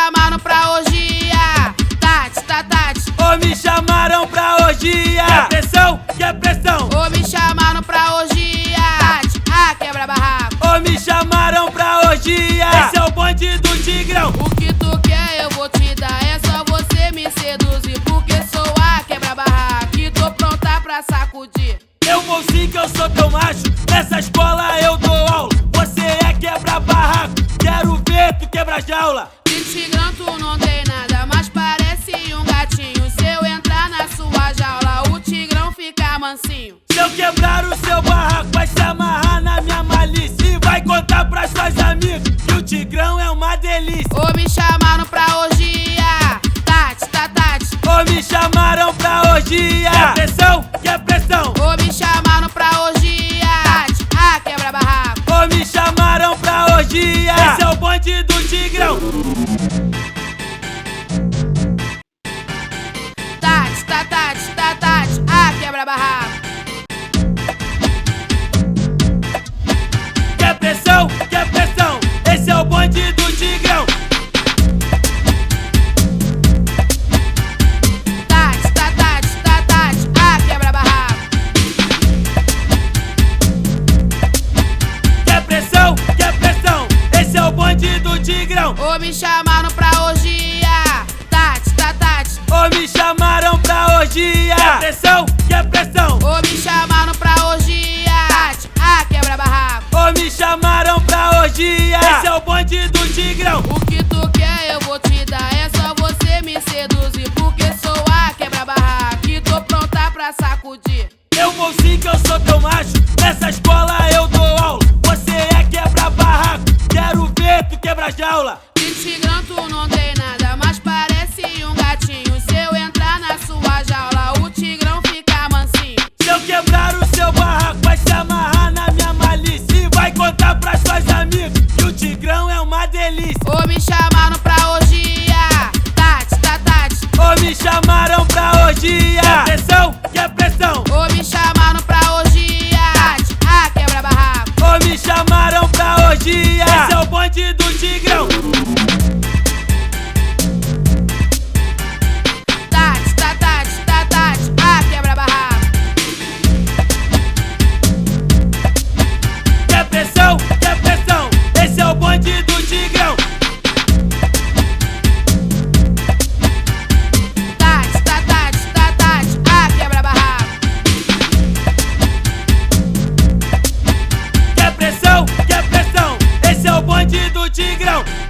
chamaram pra orgia. Tati, Tati. Ô, me chamaram pra orgia. Quer pressão? Quer pressão? Ô, me chamaram pra orgia. Tati, quebra barraco. Ô, me chamaram pra orgia. Esse é o bonde do Tigrão. O que tu quer eu vou te dar, é só você me seduzir. Porque sou a quebra barraco e tô pronta pra sacudir. Eu vou sim que eu sou teu macho. Nessa escola eu dou aula. Você é quebra barraco. Quero ver tu quebra jaula. De Tigrão tu não tem nada, mas parece um gatinho. Se eu entrar na sua jaula, o Tigrão fica mansinho. Se eu quebrar o seu barraco, vai se amarrar na minha malícia e vai contar pras suas amigas que o Tigrão é uma delícia. Ô, me chamaram pra orgia. Tati, Tati. Ô, me chamaram pra orgia. Quer pressão? Quer pressão? Ô, me chamaram pra orgia. Tati, quebra barraco. Ô, me chamaram pra orgia. Esse é o bonde do Tigrão. Tati, Tati, quebra barraco. Quer pressão? Quer pressão? Esse é o bonde do Tigrão. Tati, quebra barraco. Quer pressão? Quer pressão? Esse é o bonde do Tigrão. Ô, me chamaram pra orgia. Tati, Tati. Ô, me chamaram pra orgia. Quer pressão? Quer pressão? Ô, me chamaram pra orgia. Tati, quebra barraco. Ô, me chamaram pra orgia. Esse é o bonde do Tigrão. O que tu quer eu vou te dar, é só você me seduzir. Porque sou a quebra barraco e tô pronta pra sacudir. Eu vou sim que eu sou teu macho. Nessa escola eu dou aula. Você é quebra barraco. Quero ver tu quebra jaula. De Tigrão tu não tem nada, mas parece um gatinho. Se eu entrar na sua jaula, o Tigrão fica mansinho. Se eu quebrar o seu barraco, vai se amarrar na minha malícia e vai contar pras suas amigas que o Tigrão é uma delícia. Ô, me chamaram pra orgia. Tati, Tati. Ô, me chamaram pra orgia. Quer pressão? Quer pressão? Ô, me chamaram pra orgia. Tati, quebra barraco. Ô, me chamaram pra orgia. Esse é o bonde do Tigrão. Tati, quebra barraco. Quer pressão? Quer pressão? Esse é o bonde do Tigrão. Tati, quebra barraco. Quer pressão? Quer pressão? Esse é o bonde do Tigrão.